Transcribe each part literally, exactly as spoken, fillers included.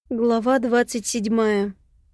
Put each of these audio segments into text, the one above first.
Глава двадцать седьмая.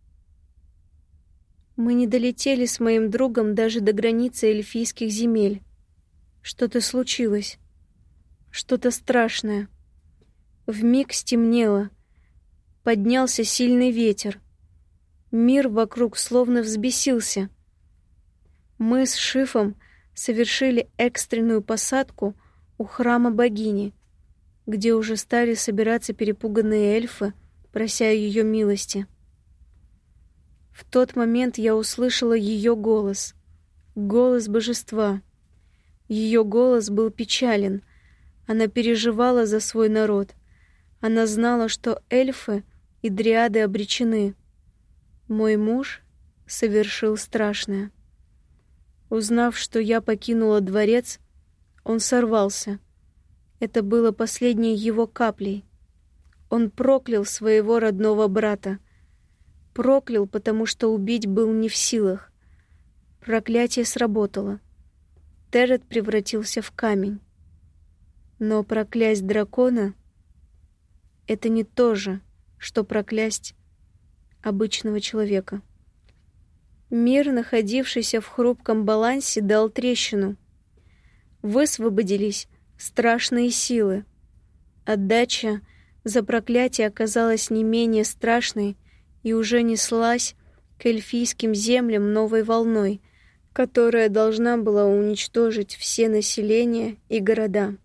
Мы не долетели с моим другом даже до границы эльфийских земель. Что-то случилось. Что-то страшное. Вмиг стемнело. Поднялся сильный ветер. Мир вокруг словно взбесился. Мы с Шифом совершили экстренную посадку у храма богини, где уже стали собираться перепуганные эльфы, прося ее милости. В тот момент я услышала ее голос, голос божества. Ее голос был печален. Она переживала за свой народ. Она знала, что эльфы и дриады обречены. Мой муж совершил страшное. Узнав, что я покинула дворец, он сорвался. Это было последней его каплей. Он проклял своего родного брата. Проклял, потому что убить был не в силах. Проклятие сработало. Терет превратился в камень. Но проклясть дракона — это не то же, что проклясть обычного человека. Мир, находившийся в хрупком балансе, дал трещину. Высвободились страшные силы. Отдача за проклятие оказалась не менее страшной и уже неслась к эльфийским землям новой волной, которая должна была уничтожить все населения и города.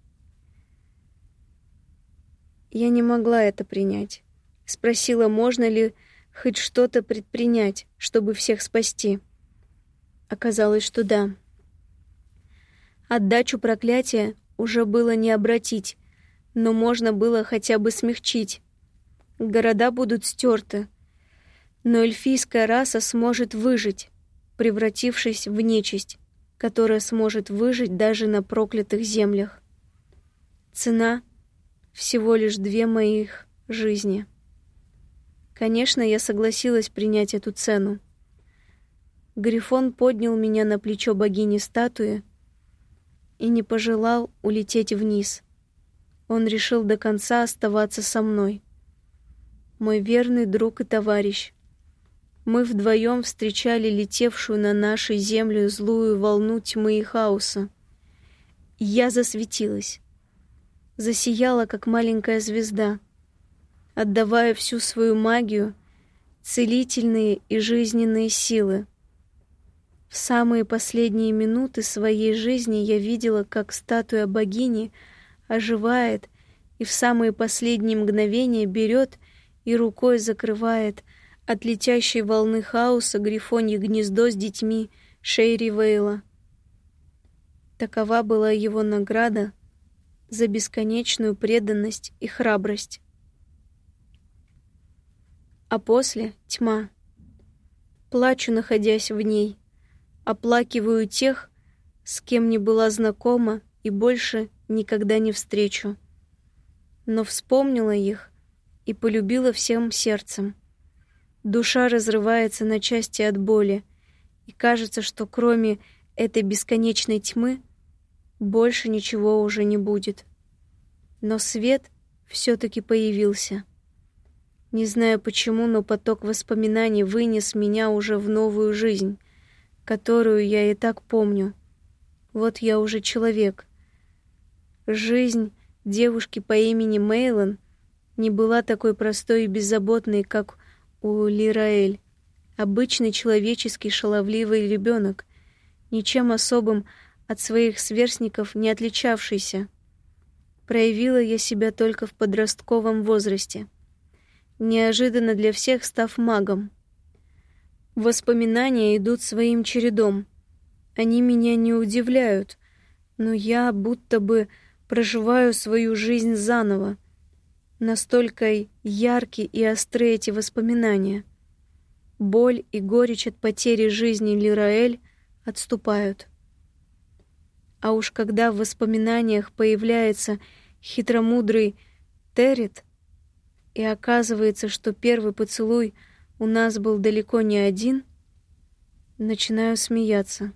Я не могла это принять. Спросила, можно ли хоть что-то предпринять, чтобы всех спасти. Оказалось, что да. Отдачу проклятия уже было не обратить, но можно было хотя бы смягчить. Города будут стерты, но эльфийская раса сможет выжить, превратившись в нечисть, которая сможет выжить даже на проклятых землях. Цена — всего лишь две моих жизни. Конечно, я согласилась принять эту цену. Грифон поднял меня на плечо богини статуи и не пожелал улететь вниз. Он решил до конца оставаться со мной. Мой верный друг и товарищ. Мы вдвоем встречали летевшую на нашу землю злую волну тьмы и хаоса. Я засветилась. Засияла, как маленькая звезда, отдавая всю свою магию, целительные и жизненные силы. В самые последние минуты своей жизни я видела, как статуя богини оживает и в самые последние мгновения берет и рукой закрывает от летящей волны хаоса грифонье гнездо с детьми Шейри Вейла. Такова была его награда за бесконечную преданность и храбрость. А после — тьма. Плачу, находясь в ней. Оплакиваю тех, с кем не была знакома и больше никогда не встречу. Но вспомнила их и полюбила всем сердцем. Душа разрывается на части от боли, и кажется, что кроме этой бесконечной тьмы больше ничего уже не будет. Но свет все-таки появился. Не знаю почему, но поток воспоминаний вынес меня уже в новую жизнь, которую я и так помню. Вот я уже человек. Жизнь девушки по имени Мейлон не была такой простой и беззаботной, как у Лираэль. Обычный человеческий шаловливый ребенок, ничем особым от своих сверстников не отличавшийся. Проявила я себя только в подростковом возрасте, неожиданно для всех став магом. Воспоминания идут своим чередом. Они меня не удивляют, но я будто бы проживаю свою жизнь заново. Настолько ярки и остры эти воспоминания. Боль и горечь от потери жизни Лираэль отступают. А уж когда в воспоминаниях появляется хитромудрый Терет, и оказывается, что первый поцелуй у нас был далеко не один, начинаю смеяться.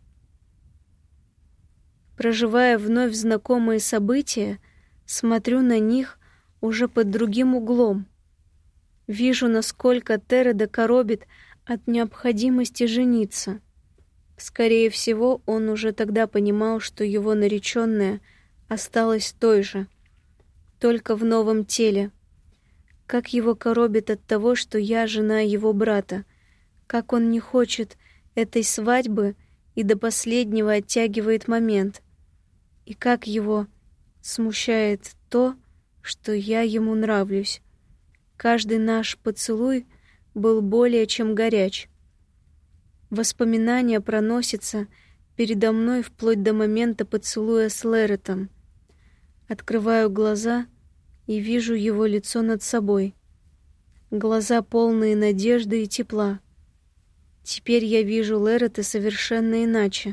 Проживая вновь знакомые события, смотрю на них уже под другим углом. Вижу, насколько Тереда коробит от необходимости жениться. Скорее всего, он уже тогда понимал, что его нареченная осталась той же, только в новом теле. Как его коробит от того, что я жена его брата, как он не хочет этой свадьбы и до последнего оттягивает момент, и как его смущает то, что я ему нравлюсь. Каждый наш поцелуй был более чем горяч. Воспоминания проносятся передо мной вплоть до момента поцелуя с Леретом. Открываю глаза и вижу его лицо над собой. Глаза полные надежды и тепла. Теперь я вижу Лерета совершенно иначе.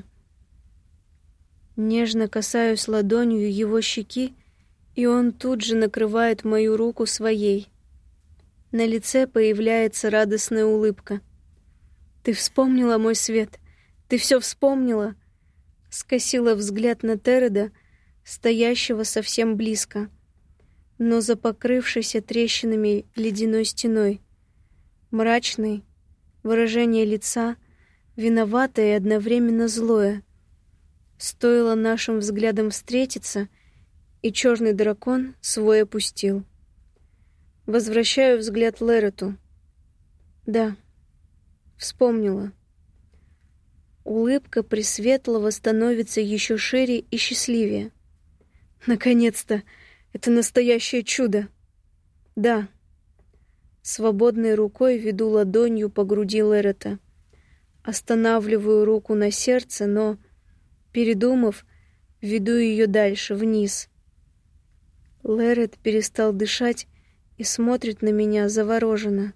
Нежно касаюсь ладонью его щеки, и он тут же накрывает мою руку своей. На лице появляется радостная улыбка. «Ты вспомнила, мой свет? Ты все вспомнила?» Скосила взгляд на Тереда, стоящего совсем близко, но за покрывшейся трещинами ледяной стеной. Мрачный, выражение лица, виноватое и одновременно злое. Стоило нашим взглядам встретиться, и черный дракон свой опустил. Возвращаю взгляд Лерету. Да, вспомнила. Улыбка Пресветлого становится еще шире и счастливее. Наконец-то! Это настоящее чудо! Да. Свободной рукой веду ладонью по груди Лерета. Останавливаю руку на сердце, но, передумав, веду ее дальше, вниз. Лерет перестал дышать и смотрит на меня завороженно.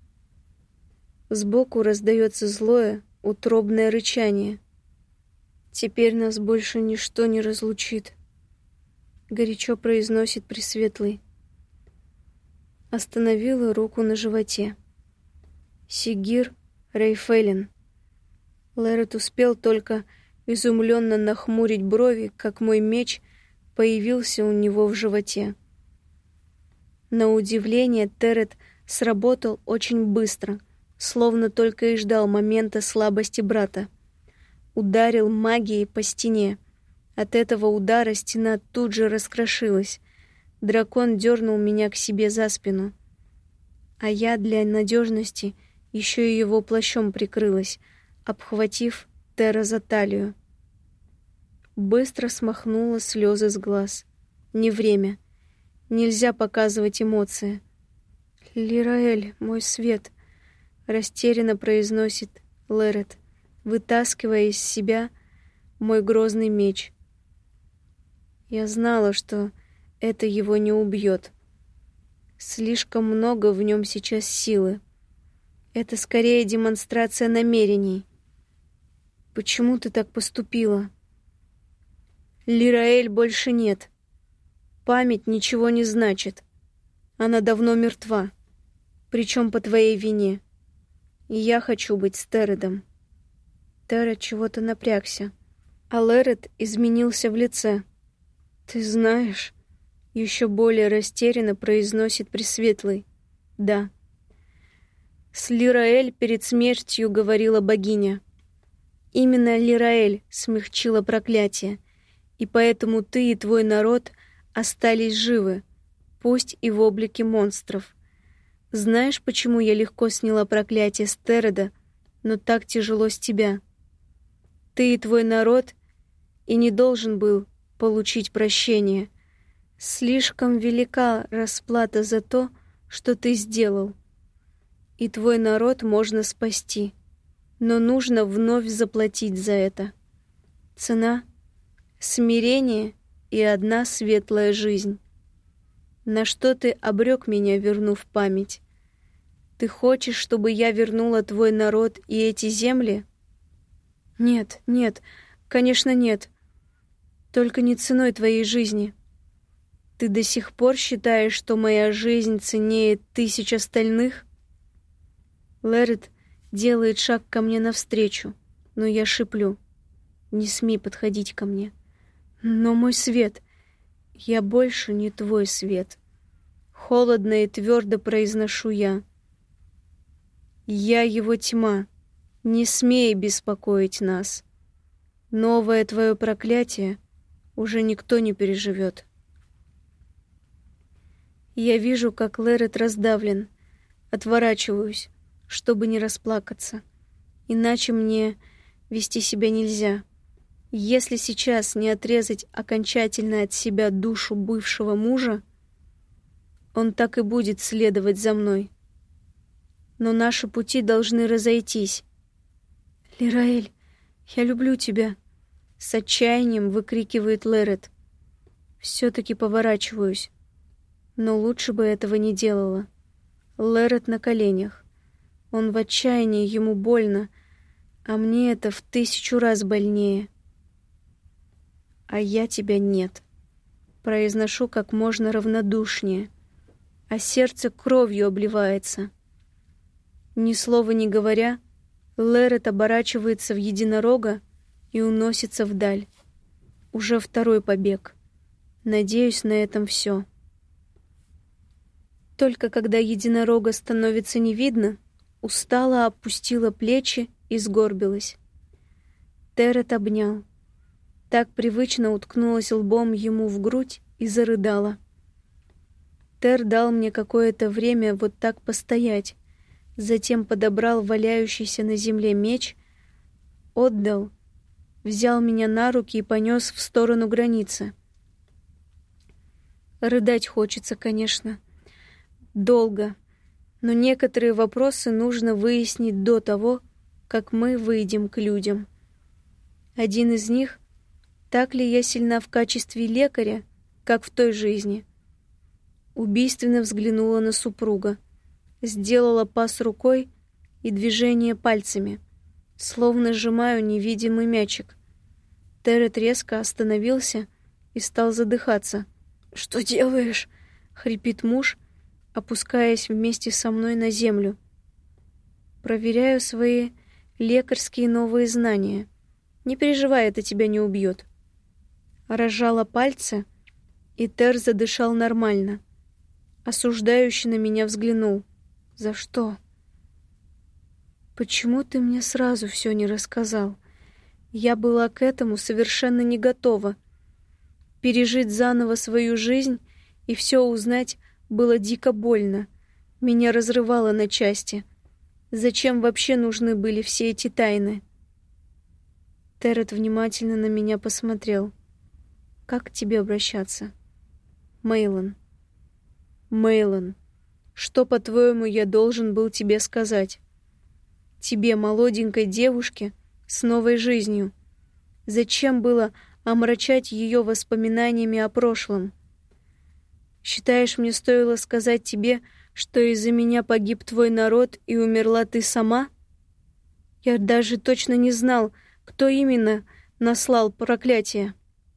Сбоку раздается злое, утробное рычание. «Теперь нас больше ничто не разлучит», — горячо произносит Пресветлый. Остановила руку на животе. Сигир Рейфелин. Лерет успел только изумленно нахмурить брови, как мой меч появился у него в животе. На удивление Терет сработал очень быстро, словно только и ждал момента слабости брата. Ударил магией по стене. От этого удара стена тут же раскрошилась. Дракон дернул меня к себе за спину. А я для надежности еще и его плащом прикрылась, обхватив Тера за талию. Быстро смахнула слезы с глаз. Не время. Нельзя показывать эмоции. «Лираэль, мой свет», — растерянно произносит Лерет, вытаскивая из себя мой грозный меч. Я знала, что это его не убьет. Слишком много в нем сейчас силы. Это скорее демонстрация намерений. Почему ты так поступила? Лираэль больше нет. Память ничего не значит. Она давно мертва. Причем по твоей вине. И я хочу быть с Тередом. Теред чего-то напрягся, а Лерет изменился в лице. Ты знаешь, еще более растерянно произносит Пресветлый. Да. С Лираэль перед смертью говорила богиня. Именно Лираэль смягчила проклятие, и поэтому ты и твой народ остались живы, пусть и в облике монстров. Знаешь, почему я легко сняла проклятие с Тереда, но так тяжело с тебя? Ты и твой народ и не должен был получить прощение. Слишком велика расплата за то, что ты сделал. И твой народ можно спасти, но нужно вновь заплатить за это. Цена — смирение и одна светлая жизнь. На что ты обрек меня, вернув память? Ты хочешь, чтобы я вернула твой народ и эти земли? Нет, нет, конечно, нет. Только не ценой твоей жизни. Ты до сих пор считаешь, что моя жизнь ценнее тысяч остальных? Лерет делает шаг ко мне навстречу, но я шиплю. Не смей подходить ко мне. Но мой свет, я больше не твой свет. Холодно и твердо произношу я. Я его тьма. Не смей беспокоить нас. Новое твое проклятие уже никто не переживет. Я вижу, как Лерет раздавлен. Отворачиваюсь, чтобы не расплакаться. Иначе мне вести себя нельзя. Если сейчас не отрезать окончательно от себя душу бывшего мужа, он так и будет следовать за мной. Но наши пути должны разойтись. «Лираэль, я люблю тебя!» С отчаянием выкрикивает Лерет. Все-таки поворачиваюсь. Но лучше бы этого не делала. Лерет на коленях. Он в отчаянии, ему больно, а мне это в тысячу раз больнее. «А я тебя нет», — произношу как можно равнодушнее, а сердце кровью обливается. Ни слова не говоря, Лерет оборачивается в единорога и уносится вдаль. Уже второй побег. Надеюсь, на этом все. Только когда единорога становится не видно, устало опустила плечи и сгорбилась. Терет обнял. Так привычно уткнулась лбом ему в грудь и зарыдала. Тер дал мне какое-то время вот так постоять, затем подобрал валяющийся на земле меч, отдал, взял меня на руки и понес в сторону границы. Рыдать хочется, конечно. Долго, но некоторые вопросы нужно выяснить до того, как мы выйдем к людям. Один из них — так ли я сильна в качестве лекаря, как в той жизни? Убийственно взглянула на супруга, сделала пас рукой и движение пальцами, словно сжимаю невидимый мячик. Терет резко остановился и стал задыхаться. «Что делаешь?» — хрипит муж, опускаясь вместе со мной на землю. Проверяю свои лекарские новые знания. Не переживай, это тебя не убьет. Разжала пальцы, и Тер задышал нормально. Осуждающий на меня взглянул. «За что?» «Почему ты мне сразу все не рассказал? Я была к этому совершенно не готова. Пережить заново свою жизнь и все узнать было дико больно. Меня разрывало на части. Зачем вообще нужны были все эти тайны?» Терет внимательно на меня посмотрел. «Как к тебе обращаться?» «Мейлон». «Мейлон, что, по-твоему, я должен был тебе сказать? Тебе, молоденькой девушке, с новой жизнью. Зачем было омрачать ее воспоминаниями о прошлом? Считаешь, мне стоило сказать тебе, что из-за меня погиб твой народ и умерла ты сама? Я даже точно не знал, кто именно наслал проклятие».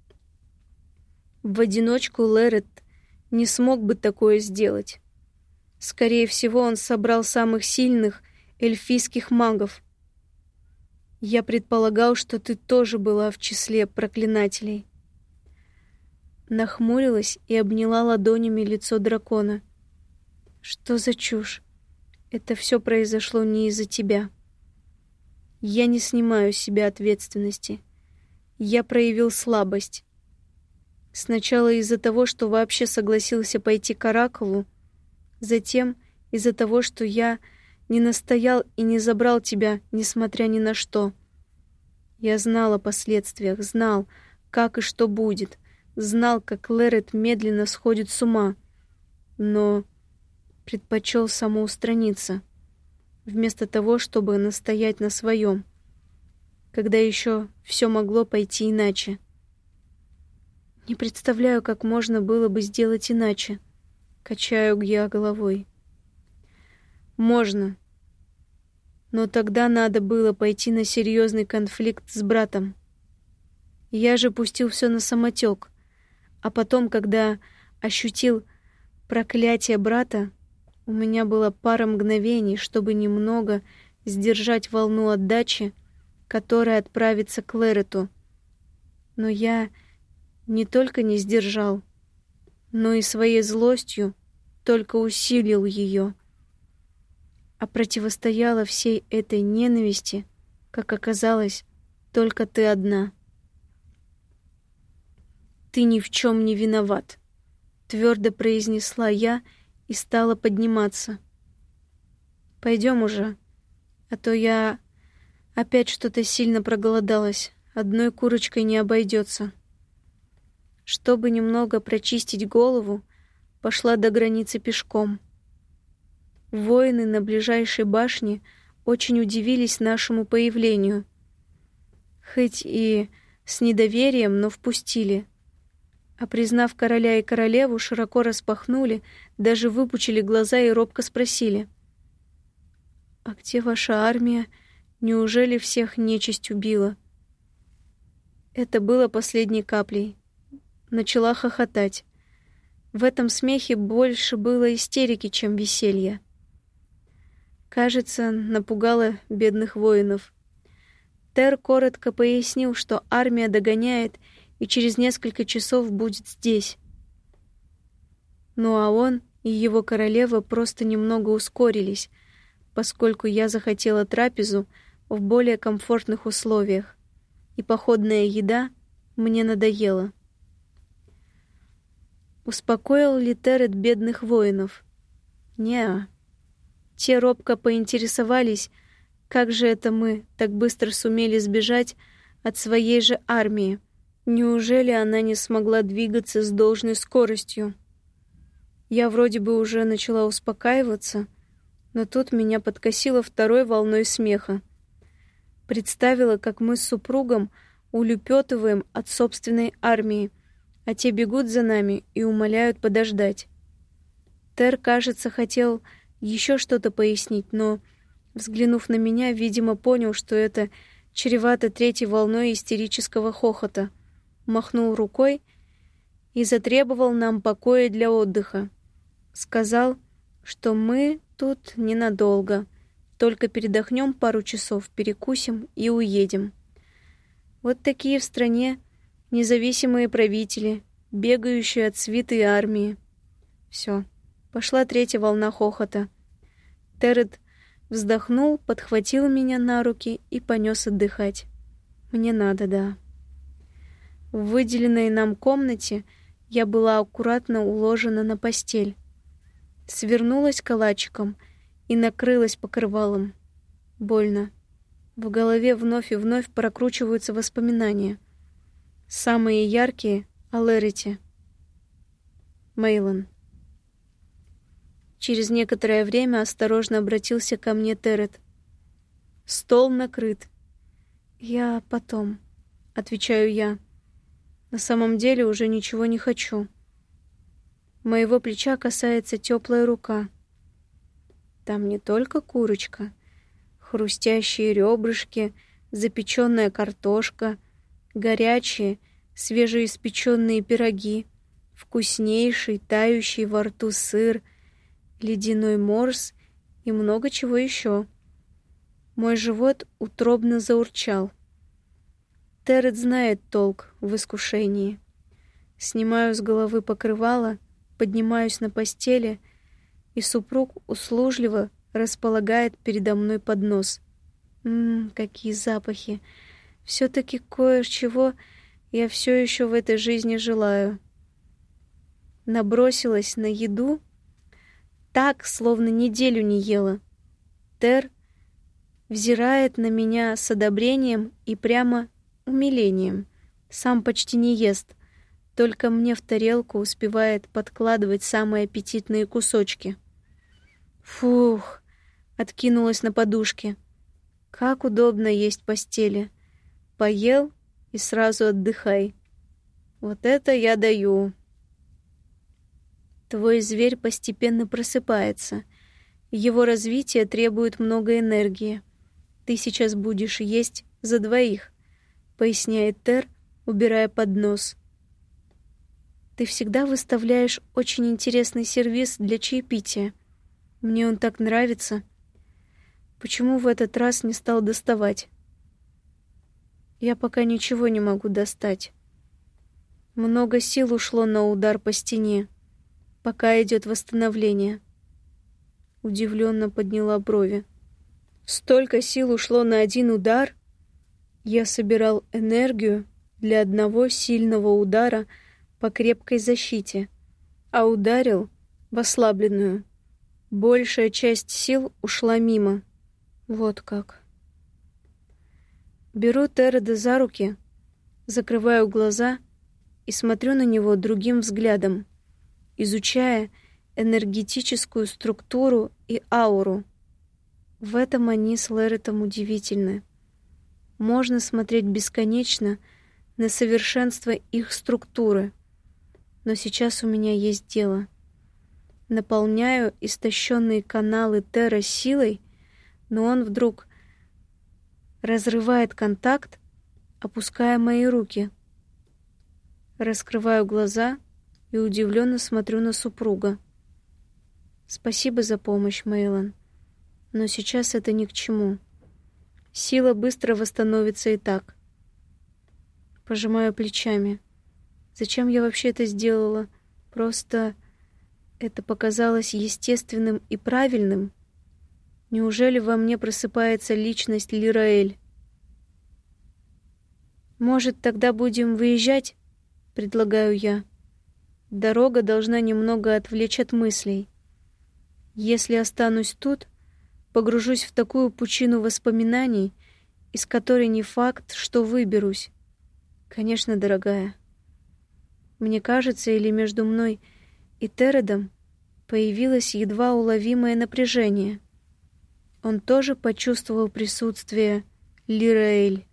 В одиночку Лерет не смог бы такое сделать. Скорее всего, он собрал самых сильных эльфийских магов. Я предполагал, что ты тоже была в числе проклинателей. Нахмурилась и обняла ладонями лицо дракона. Что за чушь? Это все произошло не из-за тебя. Я не снимаю с себя ответственности. Я проявил слабость. Сначала из-за того, что вообще согласился пойти к Оракулу, затем из-за того, что я не настоял и не забрал тебя, несмотря ни на что. Я знал о последствиях, знал, как и что будет, знал, как Лерет медленно сходит с ума, но предпочел самоустраниться, вместо того, чтобы настоять на своем, когда еще все могло пойти иначе. Не представляю, как можно было бы сделать иначе. Качаю я головой. Можно. Но тогда надо было пойти на серьезный конфликт с братом. Я же пустил все на самотек. А потом, когда ощутил проклятие брата, у меня была пара мгновений, чтобы немного сдержать волну отдачи, которая отправится к Лерету. Но я не только не сдержал, но и своей злостью только усилил ее. А противостояла всей этой ненависти, как оказалось, только ты одна. «Ты ни в чем не виноват», — твердо произнесла я и стала подниматься. «Пойдем уже, а то я опять что-то сильно проголодалась, одной курочкой не обойдется». Чтобы немного прочистить голову, пошла до границы пешком. Воины на ближайшей башне очень удивились нашему появлению. Хоть и с недоверием, но впустили. А признав короля и королеву, широко распахнули, даже выпучили глаза и робко спросили: «А где ваша армия? Неужели всех нечисть убила?» Это было последней каплей. Начала хохотать. В этом смехе больше было истерики, чем веселья. Кажется, напугала бедных воинов. Тер коротко пояснил, что армия догоняет и через несколько часов будет здесь. Ну а он и его королева просто немного ускорились, поскольку я захотела трапезу в более комфортных условиях, и походная еда мне надоела. Успокоил ли Терет бедных воинов? Неа. Те робко поинтересовались, как же это мы так быстро сумели сбежать от своей же армии. Неужели она не смогла двигаться с должной скоростью? Я вроде бы уже начала успокаиваться, но тут меня подкосило второй волной смеха. Представила, как мы с супругом улепетываем от собственной армии, а те бегут за нами и умоляют подождать. Тер, кажется, хотел еще что-то пояснить, но, взглянув на меня, видимо, понял, что это чревато третьей волной истерического хохота, махнул рукой и затребовал нам покоя для отдыха. Сказал, что мы тут ненадолго, только передохнем пару часов, перекусим и уедем. Вот такие в стране независимые правители, бегающие от свиты армии. Все, пошла третья волна хохота. Терет вздохнул, подхватил меня на руки и понес отдыхать. Мне надо, да. В выделенной нам комнате я была аккуратно уложена на постель. Свернулась калачиком и накрылась покрывалом. Больно. В голове вновь и вновь прокручиваются воспоминания. Самые яркие — о Лерите. Мейлон. Через некоторое время осторожно обратился ко мне Терет. «Стол накрыт». «Я потом», — отвечаю я. На самом деле уже ничего не хочу. Моего плеча касается теплая рука. Там не только курочка, хрустящие ребрышки, запеченная картошка, горячие, свежеиспеченные пироги, вкуснейший, тающий во рту сыр, ледяной морс и много чего еще. Мой живот утробно заурчал. Терет знает толк в искушении. Снимаю с головы покрывало, поднимаюсь на постели, и супруг услужливо располагает передо мной поднос. Ммм, какие запахи! Все-таки кое-чего я все еще в этой жизни желаю. Набросилась на еду так, словно неделю не ела. Тер взирает на меня с одобрением и прямо умилением. Сам почти не ест, только мне в тарелку успевает подкладывать самые аппетитные кусочки. Фух, откинулась на подушке. Как удобно есть в постели. Поел и сразу отдыхай. Вот это я даю. Твой зверь постепенно просыпается. Его развитие требует много энергии. Ты сейчас будешь есть за двоих, поясняет Тер, убирая поднос. Ты всегда выставляешь очень интересный сервиз для чаепития. Мне он так нравится. Почему в этот раз не стал доставать? Я пока ничего не могу достать. Много сил ушло на удар по стене, пока идет восстановление. удивленно подняла брови. Столько сил ушло на один удар? Я собирал энергию для одного сильного удара по крепкой защите, а ударил в ослабленную. Большая часть сил ушла мимо. Вот как. Беру Тереда за руки, закрываю глаза и смотрю на него другим взглядом, изучая энергетическую структуру и ауру. В этом они с Леретом удивительны. Можно смотреть бесконечно на совершенство их структуры, но сейчас у меня есть дело. Наполняю истощенные каналы Тера силой, но он вдруг разрывает контакт, опуская мои руки. Раскрываю глаза и удивленно смотрю на супруга. Спасибо за помощь, Мейлон, но сейчас это ни к чему. Сила быстро восстановится и так. Пожимаю плечами. Зачем я вообще это сделала? Просто это показалось естественным и правильным. Неужели во мне просыпается личность Лираэль? Может, тогда будем выезжать? Предлагаю я. Дорога должна немного отвлечь от мыслей. Если останусь тут, погружусь в такую пучину воспоминаний, из которой не факт, что выберусь. Конечно, дорогая. Мне кажется, или между мной и Тередом появилось едва уловимое напряжение. Он тоже почувствовал присутствие Лираэль.